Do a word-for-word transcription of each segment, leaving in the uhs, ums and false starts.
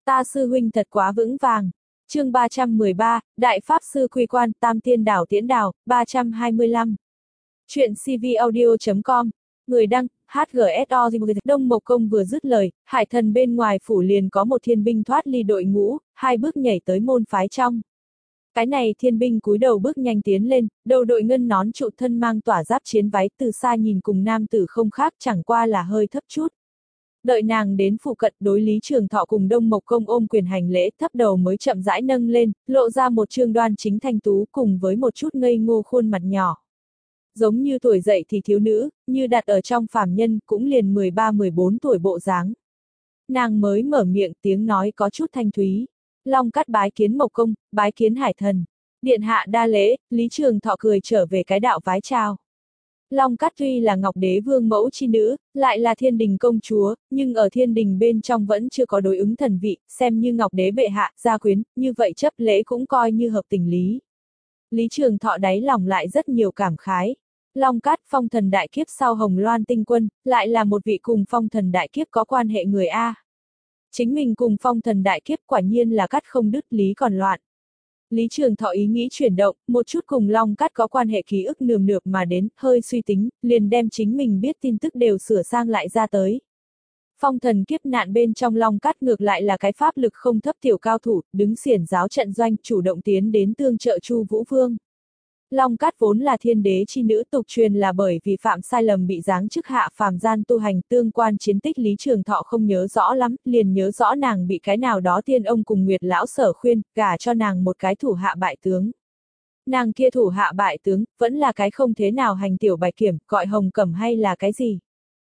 Ta sư huynh thật quá vững vàng. Chương ba trăm mười ba, Đại Pháp Sư Quy Quan, Tam Tiên Đảo Tiễn Đảo, ba trăm hai mươi lăm. Chuyện cvaudio chấm com. Người đăng, hát giê ét o. Đông Mộc Công vừa dứt lời, hải thần bên ngoài phủ liền có một thiên binh thoát ly đội ngũ, hai bước nhảy tới môn phái trong. Cái này thiên binh cúi đầu bước nhanh tiến lên, đầu đội ngân nón trụ, thân mang tỏa giáp chiến váy, từ xa nhìn cùng nam tử không khác, chẳng qua là hơi thấp chút. Đợi nàng đến phụ cận, đối Lý Trường Thọ cùng Đông Mộc Công ôm quyền hành lễ, thấp đầu mới chậm rãi nâng lên, lộ ra một trương đoan chính thanh tú cùng với một chút ngây ngô khuôn mặt nhỏ. Giống như tuổi dậy thì thiếu nữ, như đặt ở trong phàm nhân, cũng liền mười ba mười bốn tuổi bộ dáng. Nàng mới mở miệng, tiếng nói có chút thanh thúy. Long Cát bái kiến Mộc Công, bái kiến hải thần. Điện hạ đa lễ. Lý Trường Thọ cười trở về cái đạo vái chào. Long Cát tuy là Ngọc Đế Vương mẫu chi nữ, lại là thiên đình công chúa, nhưng ở thiên đình bên trong vẫn chưa có đối ứng thần vị, xem như Ngọc Đế bệ hạ, gia quyến, như vậy chấp lễ cũng coi như hợp tình lý. Lý Trường Thọ đáy lòng lại rất nhiều cảm khái. Long Cát, phong thần đại kiếp sau Hồng Loan tinh quân, lại là một vị cùng phong thần đại kiếp có quan hệ người A. Chính mình cùng phong thần đại kiếp quả nhiên là cắt không đứt, lý còn loạn. Lý Trường Thọ ý nghĩ chuyển động, một chút cùng Long Cát có quan hệ ký ức nườm nượp mà đến, hơi suy tính, liền đem chính mình biết tin tức đều sửa sang lại ra tới. Phong thần kiếp nạn bên trong Long Cát ngược lại là cái pháp lực không thấp tiểu cao thủ, đứng xiển giáo trận doanh, chủ động tiến đến tương trợ Chu Vũ Vương. Long Cát vốn là thiên đế chi nữ, tục truyền là bởi vì phạm sai lầm bị giáng chức hạ phàm gian tu hành, tương quan chiến tích Lý Trường Thọ không nhớ rõ lắm, liền nhớ rõ nàng bị cái nào đó tiên ông cùng Nguyệt lão sở khuyên, gả cho nàng một cái thủ hạ bại tướng. Nàng kia thủ hạ bại tướng, vẫn là cái không thế nào hành tiểu bạch kiểm, gọi Hồng Cẩm hay là cái gì.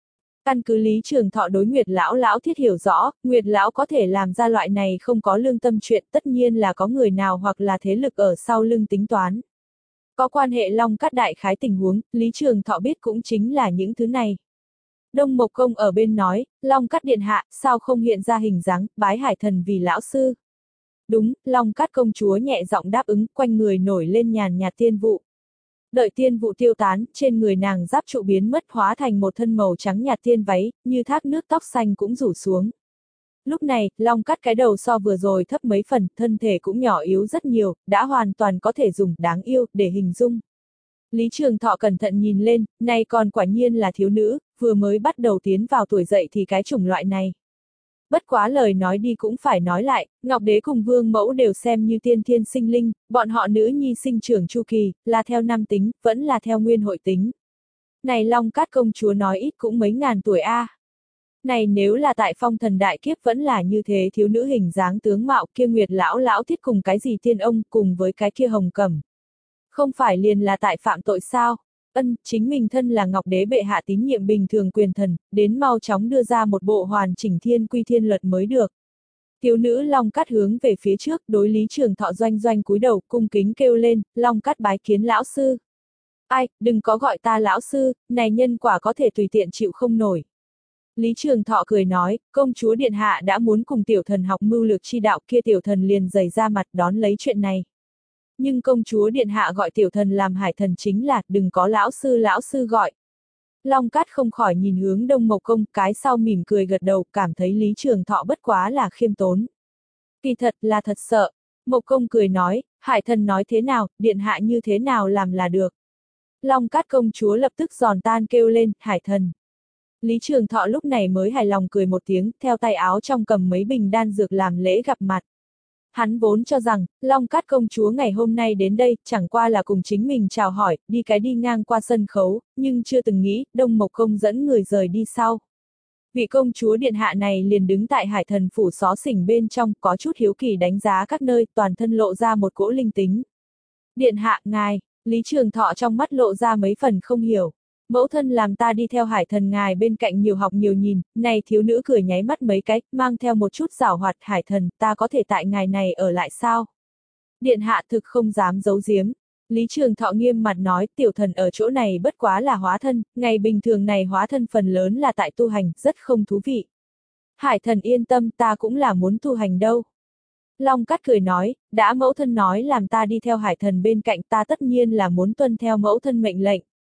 Căn cứ Lý Trường Thọ đối Nguyệt lão lão thiết hiểu rõ, Nguyệt lão có thể làm ra loại này không có lương tâm chuyện, tất nhiên là có người nào hoặc là thế lực ở sau lưng tính toán. Có quan hệ Long Cát đại khái tình huống, Lý Trường Thọ biết cũng chính là những thứ này. Đông Mộc Công ở bên nói, Long Cát điện hạ, sao không hiện ra hình dáng, bái hải thần vì lão sư. Đúng, Long Cát công chúa nhẹ giọng đáp ứng, quanh người nổi lên nhàn nhạt tiên vụ. Đợi tiên vụ tiêu tán, trên người nàng giáp trụ biến mất, hóa thành một thân màu trắng nhạt tiên váy, như thác nước, tóc xanh cũng rủ xuống. Lúc này, Long Cát cái đầu so vừa rồi thấp mấy phần, thân thể cũng nhỏ yếu rất nhiều, đã hoàn toàn có thể dùng đáng yêu để hình dung. Lý Trường Thọ cẩn thận nhìn lên, này còn quả nhiên là thiếu nữ, vừa mới bắt đầu tiến vào tuổi dậy thì cái chủng loại này. Bất quá lời nói đi cũng phải nói lại, Ngọc Đế cùng Vương mẫu đều xem như tiên thiên sinh linh, bọn họ nữ nhi sinh trưởng chu kỳ, là theo năm tính, vẫn là theo nguyên hội tính. Này Long Cát công chúa nói ít cũng mấy ngàn tuổi a. Này nếu là tại phong thần đại kiếp vẫn là như thế, thiếu nữ hình dáng tướng mạo kia Nguyệt lão lão thiết cùng cái gì tiên ông cùng với cái kia Hồng Cẩm. Không phải liền là tại phạm tội sao? Ân, chính mình thân là Ngọc Đế bệ hạ tín nhiệm bình thường quyền thần, đến mau chóng đưa ra một bộ hoàn chỉnh thiên quy thiên luật mới được. Thiếu nữ Long Cát hướng về phía trước, đối Lý Trường Thọ doanh doanh cúi đầu, cung kính kêu lên, Long Cát bái kiến lão sư. Ai, đừng có gọi ta lão sư, này nhân quả có thể tùy tiện chịu không nổi. Lý Trường Thọ cười nói, công chúa điện hạ đã muốn cùng tiểu thần học mưu lược chi đạo, kia tiểu thần liền giày ra mặt đón lấy chuyện này. Nhưng công chúa điện hạ gọi tiểu thần làm hải thần chính là, đừng có lão sư lão sư gọi. Long Cát không khỏi nhìn hướng Đông Mộc Công, cái sau mỉm cười gật đầu, cảm thấy Lý Trường Thọ bất quá là khiêm tốn. Kỳ thật là thật sợ. Mộc Công cười nói, hải thần nói thế nào, điện hạ như thế nào làm là được. Long Cát công chúa lập tức giòn tan kêu lên, hải thần. Lý Trường Thọ lúc này mới hài lòng cười một tiếng, theo tay áo trong cầm mấy bình đan dược làm lễ gặp mặt. Hắn vốn cho rằng, Long Cát công chúa ngày hôm nay đến đây, chẳng qua là cùng chính mình chào hỏi, đi cái đi ngang qua sân khấu, nhưng chưa từng nghĩ, Đông Mộc Công dẫn người rời đi sau. Vị công chúa điện hạ này liền đứng tại hải thần phủ xó xỉnh bên trong, có chút hiếu kỳ đánh giá các nơi, toàn thân lộ ra một cỗ linh tính. Điện hạ, ngài, Lý Trường Thọ trong mắt lộ ra mấy phần không hiểu. Mẫu thân làm ta đi theo hải thần ngài bên cạnh nhiều học nhiều nhìn, này thiếu nữ cười nháy mắt mấy cái, mang theo một chút giảo hoạt, hải thần, ta có thể tại ngài này ở lại sao? Điện hạ thực không dám giấu giếm. Lý Trường Thọ nghiêm mặt nói, tiểu thần ở chỗ này bất quá là hóa thân, ngày bình thường này hóa thân phần lớn là tại tu hành, rất không thú vị. Hải thần yên tâm, ta cũng là muốn tu hành đâu. Long Cát cười nói, đã mẫu thân nói làm ta đi theo hải thần bên cạnh ta tất nhiên là muốn tuân theo mẫu thân mệnh lệnh.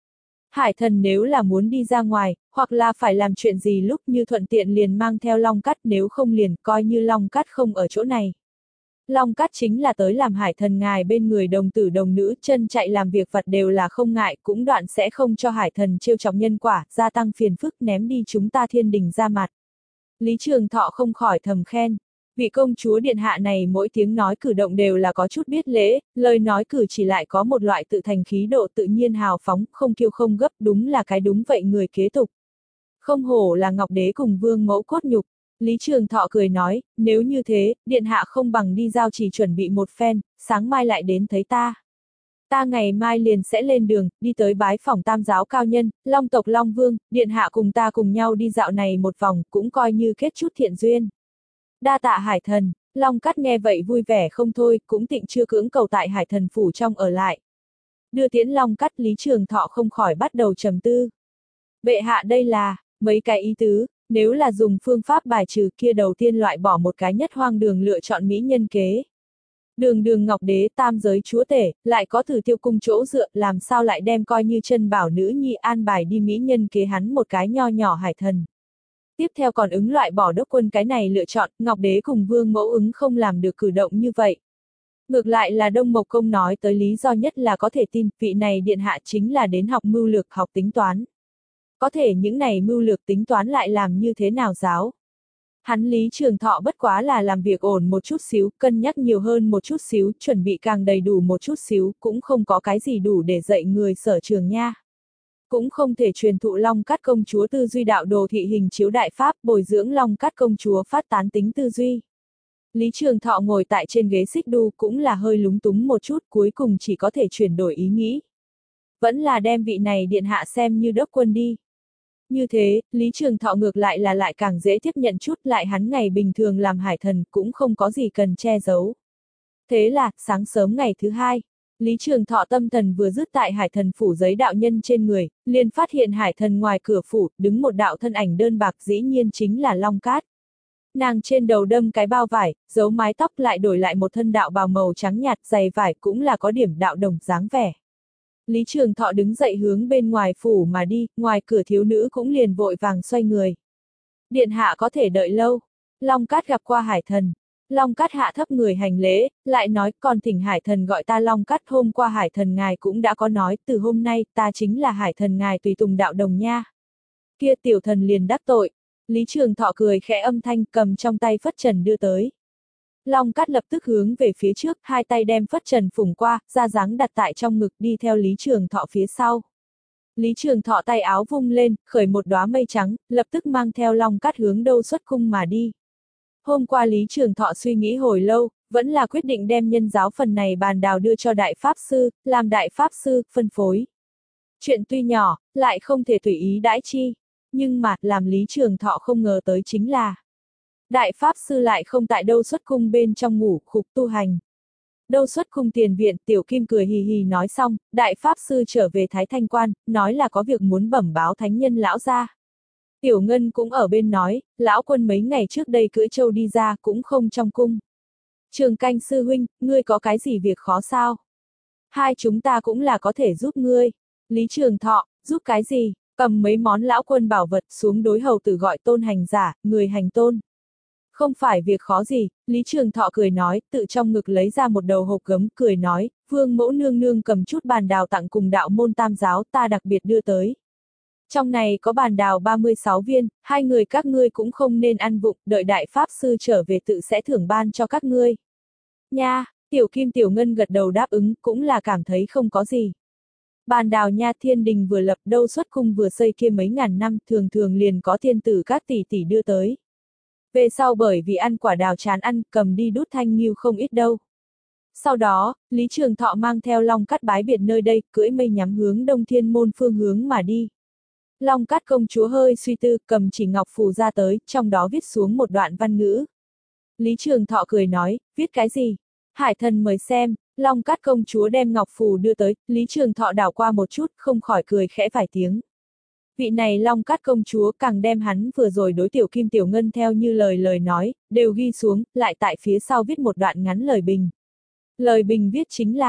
Hải thần nếu là muốn đi ra ngoài, hoặc là phải làm chuyện gì lúc như thuận tiện liền mang theo Long Cát, nếu không liền coi như Long Cát không ở chỗ này. Long Cát chính là tới làm hải thần ngài bên người đồng tử đồng nữ, chân chạy làm việc vặt đều là không ngại, cũng đoạn sẽ không cho hải thần trêu chọc nhân quả, gia tăng phiền phức, ném đi chúng ta thiên đình ra mặt. Lý Trường Thọ không khỏi thầm khen. Vị công chúa điện hạ này mỗi tiếng nói cử động đều là có chút biết lễ, lời nói cử chỉ lại có một loại tự thành khí độ tự nhiên hào phóng, không kiêu không gấp, đúng là cái đúng vậy người kế tục. Không hổ là Ngọc Đế cùng vương mẫu cốt nhục. Lý Trường Thọ cười nói, nếu như thế, điện hạ không bằng đi giao chỉ chuẩn bị một phen, sáng mai lại đến thấy ta. Ta ngày mai liền sẽ lên đường, đi tới bái phỏng tam giáo cao nhân, Long tộc Long Vương, điện hạ cùng ta cùng nhau đi dạo này một vòng, cũng coi như kết chút thiện duyên. Đa tạ hải thần, Long Cát nghe vậy vui vẻ không thôi, cũng tịnh chưa cưỡng cầu tại hải thần phủ trong ở lại. Đưa tiễn Long Cát, Lý Trường Thọ không khỏi bắt đầu trầm tư. Bệ hạ đây là, mấy cái ý tứ, nếu là dùng phương pháp bài trừ kia đầu tiên loại bỏ một cái nhất hoang đường lựa chọn mỹ nhân kế. Đường đường Ngọc Đế tam giới chúa tể, lại có Tử Tiêu cung chỗ dựa, làm sao lại đem coi như chân bảo nữ nhi an bài đi mỹ nhân kế hắn một cái nho nhỏ hải thần. Tiếp theo còn ứng loại bỏ đốc quân cái này lựa chọn, Ngọc Đế cùng vương mẫu ứng không làm được cử động như vậy. Ngược lại là Đông Mộc Công nói tới lý do nhất là có thể tin, vị này điện hạ chính là đến học mưu lược học tính toán. Có thể những này mưu lược tính toán lại làm như thế nào giáo? Hắn Lý Trường Thọ bất quá là làm việc ổn một chút xíu, cân nhắc nhiều hơn một chút xíu, chuẩn bị càng đầy đủ một chút xíu, cũng không có cái gì đủ để dạy người sở trường nha. Cũng không thể truyền thụ Long Cát công chúa tư duy đạo đồ thị hình chiếu đại pháp, bồi dưỡng Long Cát công chúa phát tán tính tư duy. Lý Trường Thọ ngồi tại trên ghế xích đu cũng là hơi lúng túng một chút, cuối cùng chỉ có thể chuyển đổi ý nghĩ. Vẫn là đem vị này điện hạ xem như đốc quân đi. Như thế, Lý Trường Thọ ngược lại là lại càng dễ tiếp nhận chút, lại hắn ngày bình thường làm hải thần cũng không có gì cần che giấu. Thế là, sáng sớm ngày thứ hai, Lý Trường Thọ tâm thần vừa dứt tại hải thần phủ giấy đạo nhân trên người, liền phát hiện hải thần ngoài cửa phủ, đứng một đạo thân ảnh đơn bạc, dĩ nhiên chính là Long Cát. Nàng trên đầu đâm cái bao vải, giấu mái tóc, lại đổi lại một thân đạo bào màu trắng nhạt, giày vải cũng là có điểm đạo đồng dáng vẻ. Lý Trường Thọ đứng dậy hướng bên ngoài phủ mà đi, ngoài cửa thiếu nữ cũng liền vội vàng xoay người. Điện hạ có thể đợi lâu. Long Cát gặp qua hải thần. Long Cát hạ thấp người hành lễ, lại nói, còn thỉnh hải thần gọi ta Long Cát, hôm qua hải thần ngài cũng đã có nói, từ hôm nay ta chính là hải thần ngài tùy tùng đạo đồng nha. Kia tiểu thần liền đắc tội. Lý Trường Thọ cười khẽ âm thanh, cầm trong tay phất trần đưa tới. Long Cát lập tức hướng về phía trước, hai tay đem phất trần phủng qua, ra dáng đặt tại trong ngực, đi theo Lý Trường Thọ phía sau. Lý Trường Thọ tay áo vung lên, khởi một đóa mây trắng, lập tức mang theo Long Cát hướng Đâu Xuất Cung mà đi. Hôm qua Lý Trường Thọ suy nghĩ hồi lâu, vẫn là quyết định đem nhân giáo phần này bàn đào đưa cho Đại Pháp Sư, làm Đại Pháp Sư phân phối. Chuyện tuy nhỏ, lại không thể tùy ý đãi chi, nhưng mà, làm Lý Trường Thọ không ngờ tới chính là Đại Pháp Sư lại không tại Đâu Xuất Cung bên trong ngủ, khục tu hành. Đâu Xuất Cung tiền viện, Tiểu Kim cười hì hì nói xong, Đại Pháp Sư trở về Thái Thanh Quan, nói là có việc muốn bẩm báo thánh nhân lão gia. Tiểu Ngân cũng ở bên nói, lão quân mấy ngày trước đây cưỡi trâu đi ra cũng không trong cung. Trường Canh sư huynh, ngươi có cái gì việc khó sao? Hai chúng ta cũng là có thể giúp ngươi. Lý Trường Thọ, giúp cái gì? Cầm mấy món lão quân bảo vật xuống đối hầu tử gọi tôn hành giả, người hành tôn. Không phải việc khó gì, Lý Trường Thọ cười nói, tự trong ngực lấy ra một đầu hộp gấm, cười nói, vương mẫu nương nương cầm chút bàn đào tặng cùng đạo môn tam giáo, ta đặc biệt đưa tới. Trong này có bàn đào ba mươi sáu viên, hai người các ngươi cũng không nên ăn vụng, đợi Đại Pháp Sư trở về tự sẽ thưởng ban cho các ngươi. Nha, Tiểu Kim Tiểu Ngân gật đầu đáp ứng, cũng là cảm thấy không có gì. Bàn đào nha, thiên đình vừa lập, Đâu Xuất Cung vừa xây kia mấy ngàn năm, thường thường liền có thiên tử các tỷ tỷ đưa tới. Về sau bởi vì ăn quả đào chán ăn, cầm đi đút thanh nghiêu không ít đâu. Sau đó, Lý Trường Thọ mang theo Long Cát bái biệt nơi đây, cưỡi mây nhắm hướng Đông Thiên Môn phương hướng mà đi. Long Cát công chúa hơi suy tư, cầm chỉ ngọc phù ra tới, trong đó viết xuống một đoạn văn ngữ. Lý Trường Thọ cười nói, viết cái gì? Hải thần mời xem. Long Cát công chúa đem ngọc phù đưa tới, Lý Trường Thọ đảo qua một chút, không khỏi cười khẽ vài tiếng. Vị này Long Cát công chúa càng đem hắn vừa rồi đối Tiểu Kim Tiểu Ngân theo như lời lời nói, đều ghi xuống, lại tại phía sau viết một đoạn ngắn lời bình. Lời bình viết chính là,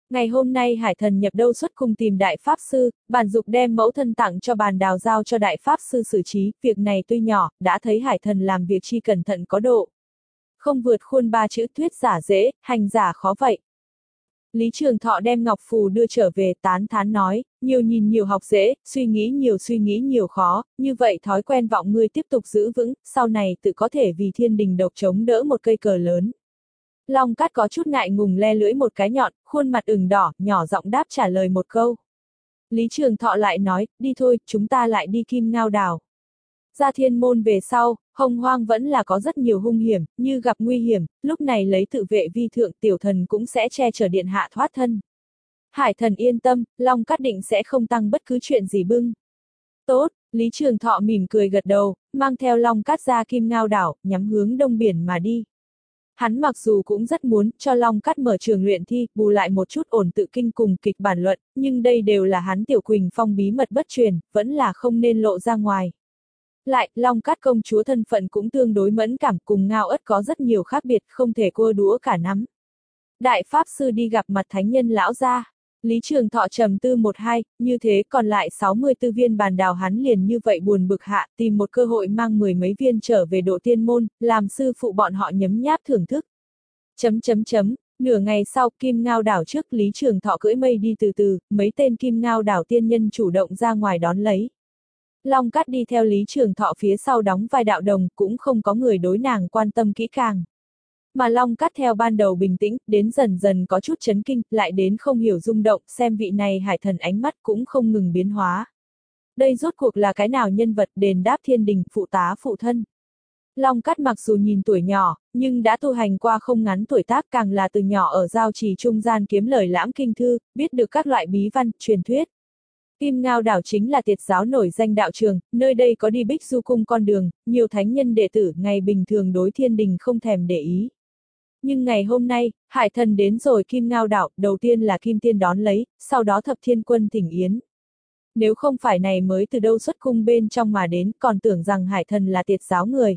Ngày hôm nay Hải Thần nhập đâu xuất cung tìm Đại Pháp Sư, bản dục đem mẫu thân tặng cho bàn đào giao cho Đại Pháp Sư xử trí, việc này tuy nhỏ, đã thấy Hải Thần làm việc chi cẩn thận có độ. Không vượt khuôn ba chữ thuyết giả dễ, hành giả khó vậy. Lý Trường Thọ đem ngọc phù đưa trở về tán thán nói, nhiều nhìn nhiều học dễ, suy nghĩ nhiều suy nghĩ nhiều khó, như vậy thói quen vọng ngươi tiếp tục giữ vững, sau này tự có thể vì thiên đình độc chống đỡ một cây cờ lớn. Long Cát có chút ngại ngùng le lưỡi một cái nhọn, khuôn mặt ửng đỏ, nhỏ giọng đáp trả lời một câu. Lý Trường Thọ lại nói, đi thôi, chúng ta lại đi Kim Ngao Đảo. Ra thiên môn về sau, Hồng Hoang vẫn là có rất nhiều hung hiểm, như gặp nguy hiểm, lúc này lấy tự vệ vi thượng tiểu thần cũng sẽ che chở điện hạ thoát thân. Hải Thần yên tâm, Long Cát định sẽ không tăng bất cứ chuyện gì bưng. Tốt, Lý Trường Thọ mỉm cười gật đầu, mang theo Long Cát ra Kim Ngao Đảo, nhắm hướng đông biển mà đi. Hắn mặc dù cũng rất muốn cho Long Cát mở trường luyện thi, bù lại một chút ổn tự kinh cùng kịch bản luận, nhưng đây đều là hắn Tiểu Quỳnh Phong bí mật bất truyền, vẫn là không nên lộ ra ngoài. Lại, Long Cát công chúa thân phận cũng tương đối mẫn cảm, cùng Ngao Ất có rất nhiều khác biệt, không thể cua đũa cả nắm. Đại Pháp Sư đi gặp mặt thánh nhân lão gia. Lý Trường Thọ trầm tư một hai, như thế còn lại sáu mươi tư viên bàn đào hắn liền như vậy buồn bực hạ, tìm một cơ hội mang mười mấy viên trở về độ tiên môn, làm sư phụ bọn họ nhấm nháp thưởng thức. Chấm chấm chấm, nửa ngày sau Kim Ngao Đảo trước Lý Trường Thọ cưỡi mây đi từ từ, mấy tên Kim Ngao Đảo tiên nhân chủ động ra ngoài đón lấy. Long Cát đi theo Lý Trường Thọ phía sau đóng vai đạo đồng, cũng không có người đối nàng quan tâm kỹ càng. Mà Long Cát theo ban đầu bình tĩnh, đến dần dần có chút chấn kinh, lại đến không hiểu rung động, xem vị này Hải Thần ánh mắt cũng không ngừng biến hóa. Đây rốt cuộc là cái nào nhân vật đền đáp thiên đình, phụ tá phụ thân. Long Cát mặc dù nhìn tuổi nhỏ, nhưng đã tu hành qua không ngắn tuổi tác, càng là từ nhỏ ở giao trì trung gian kiếm lời lãm kinh thư, biết được các loại bí văn, truyền thuyết. Kim Ngao Đảo chính là Tiệt giáo nổi danh đạo trường, nơi đây có đi Bích Du cung con đường, nhiều thánh nhân đệ tử ngày bình thường đối thiên đình không thèm để ý. Nhưng ngày hôm nay, Hải Thần đến rồi Kim Ngao Đảo, đầu tiên là Kim Tiên đón lấy, sau đó Thập Thiên Quân thỉnh yến. Nếu không phải này mới từ đâu xuất cung bên trong mà đến, còn tưởng rằng Hải Thần là Tiệt giáo người.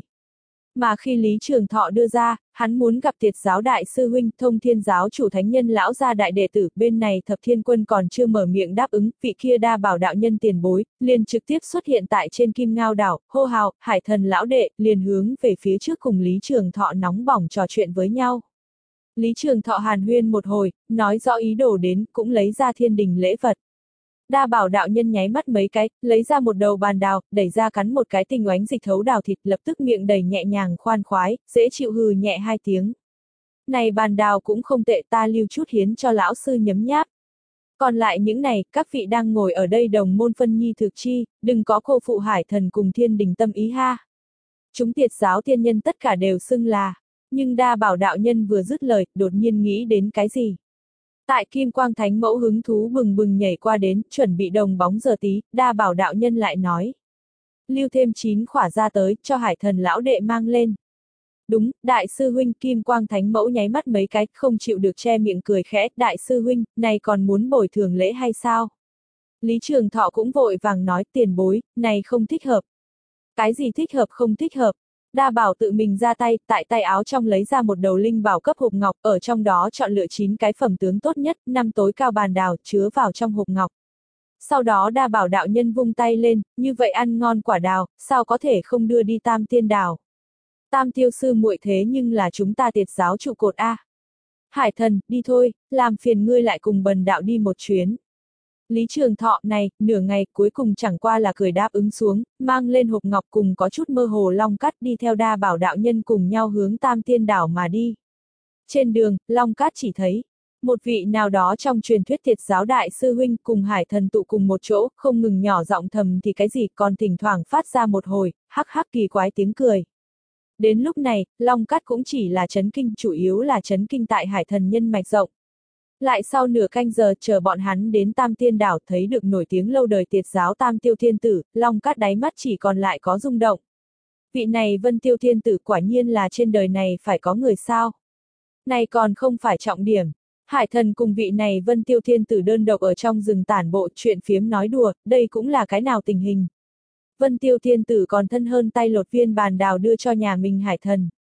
Mà khi Lý Trường Thọ đưa ra, hắn muốn gặp Tiệt giáo đại sư huynh, Thông Thiên giáo chủ thánh nhân lão gia đại đệ tử, bên này Thập Thiên Quân còn chưa mở miệng đáp ứng, vị kia đa bảo đạo nhân tiền bối, liền trực tiếp xuất hiện tại trên Kim Ngao Đảo, hô hào, Hải Thần lão đệ, liền hướng về phía trước cùng Lý Trường Thọ nóng bỏng trò chuyện với nhau. Lý Trường Thọ hàn huyên một hồi, nói rõ ý đồ đến, cũng lấy ra thiên đình lễ vật. Đa bảo đạo nhân nháy mắt mấy cái, lấy ra một đầu bàn đào, đẩy ra cắn một cái tinh oánh dịch thấu đào thịt, lập tức miệng đầy nhẹ nhàng khoan khoái, dễ chịu hừ nhẹ hai tiếng. Này bàn đào cũng không tệ, ta lưu chút hiến cho lão sư nhấm nháp. Còn lại những này, các vị đang ngồi ở đây đồng môn phân nhi thực chi, đừng có cô phụ Hải Thần cùng thiên đình tâm ý ha. Chúng Tiệt giáo tiên nhân tất cả đều xưng là, nhưng đa bảo đạo nhân vừa dứt lời, đột nhiên nghĩ đến cái gì. Tại Kim Quang Thánh Mẫu hứng thú bừng bừng nhảy qua đến, chuẩn bị đồng bóng giờ tí, đa bảo đạo nhân lại nói. Lưu thêm chín khỏa ra tới, cho Hải Thần lão đệ mang lên. Đúng, đại sư huynh. Kim Quang Thánh Mẫu nháy mắt mấy cái, không chịu được che miệng cười khẽ, đại sư huynh, này còn muốn bồi thường lễ hay sao? Lý Trường Thọ cũng vội vàng nói, tiền bối, này không thích hợp. Cái gì thích hợp không thích hợp? Đa bảo tự mình ra tay, tại tay áo trong lấy ra một đầu linh bảo cấp hộp ngọc, ở trong đó chọn lựa chín cái phẩm tướng tốt nhất, năm tối cao bàn đào, chứa vào trong hộp ngọc. Sau đó đa bảo đạo nhân vung tay lên, như vậy ăn ngon quả đào, sao có thể không đưa đi Tam Tiên Đảo. Tam tiêu sư muội thế nhưng là chúng ta Tiệt giáo trụ cột a. Hải Thần, đi thôi, làm phiền ngươi lại cùng bần đạo đi một chuyến. Lý Trường Thọ này, nửa ngày cuối cùng chẳng qua là cười đáp ứng xuống, mang lên hộp ngọc cùng có chút mơ hồ Long Cát đi theo đa bảo đạo nhân cùng nhau hướng Tam Tiên Đảo mà đi. Trên đường, Long Cát chỉ thấy, một vị nào đó trong truyền thuyết Tiệt giáo đại sư huynh cùng Hải Thần tụ cùng một chỗ, không ngừng nhỏ giọng thầm thì cái gì còn thỉnh thoảng phát ra một hồi, hắc hắc kỳ quái tiếng cười. Đến lúc này, Long Cát cũng chỉ là chấn kinh, chủ yếu là chấn kinh tại Hải Thần nhân mạch rộng. Lại sau nửa canh giờ chờ bọn hắn đến Tam Tiên Đảo thấy được nổi tiếng lâu đời Tiệt giáo Tam Tiêu Thiên Tử, Long Cát đáy mắt chỉ còn lại có rung động. Vị này Vân Tiêu Thiên Tử quả nhiên là trên đời này phải có người sao. Này còn không phải trọng điểm. Hải Thần cùng vị này Vân Tiêu Thiên Tử đơn độc ở trong rừng tản bộ chuyện phiếm nói đùa, đây cũng là cái nào tình hình. Vân Tiêu Thiên Tử còn thân hơn tay lột viên bàn đào đưa cho nhà mình Hải Thần.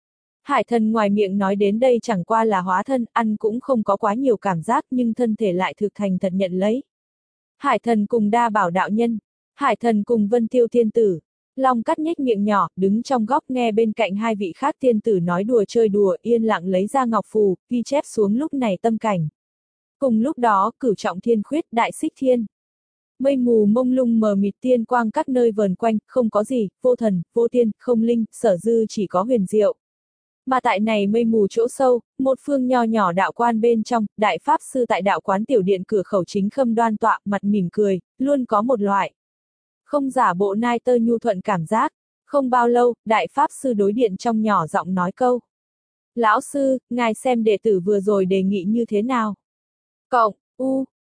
Hải thần ngoài miệng nói đến đây chẳng qua là hóa thân, ăn cũng không có quá nhiều cảm giác nhưng thân thể lại thực thành thật nhận lấy. Hải thần cùng đa bảo đạo nhân, hải thần cùng vân tiêu thiên tử. Long cắt nhếch miệng nhỏ, đứng trong góc nghe bên cạnh hai vị khác tiên tử nói đùa chơi đùa, yên lặng lấy ra ngọc phù, ghi chép xuống lúc này tâm cảnh. Cùng lúc đó, cửu trọng thiên khuyết, đại xích thiên. Mây mù mông lung mờ mịt tiên quang các nơi vờn quanh, không có gì, vô thần, vô tiên, không linh, sở dư chỉ có huyền diệu. Mà tại này mây mù chỗ sâu, một phương nho nhỏ đạo quan bên trong, đại pháp sư tại đạo quán tiểu điện cửa khẩu chính khâm đoan tọa, mặt mỉm cười, luôn có một loại không giả bộ nai tơ nhu thuận cảm giác. Không bao lâu, đại pháp sư đối điện trong nhỏ giọng nói câu. Lão sư, ngài xem đệ tử vừa rồi đề nghị như thế nào? Cộng, u,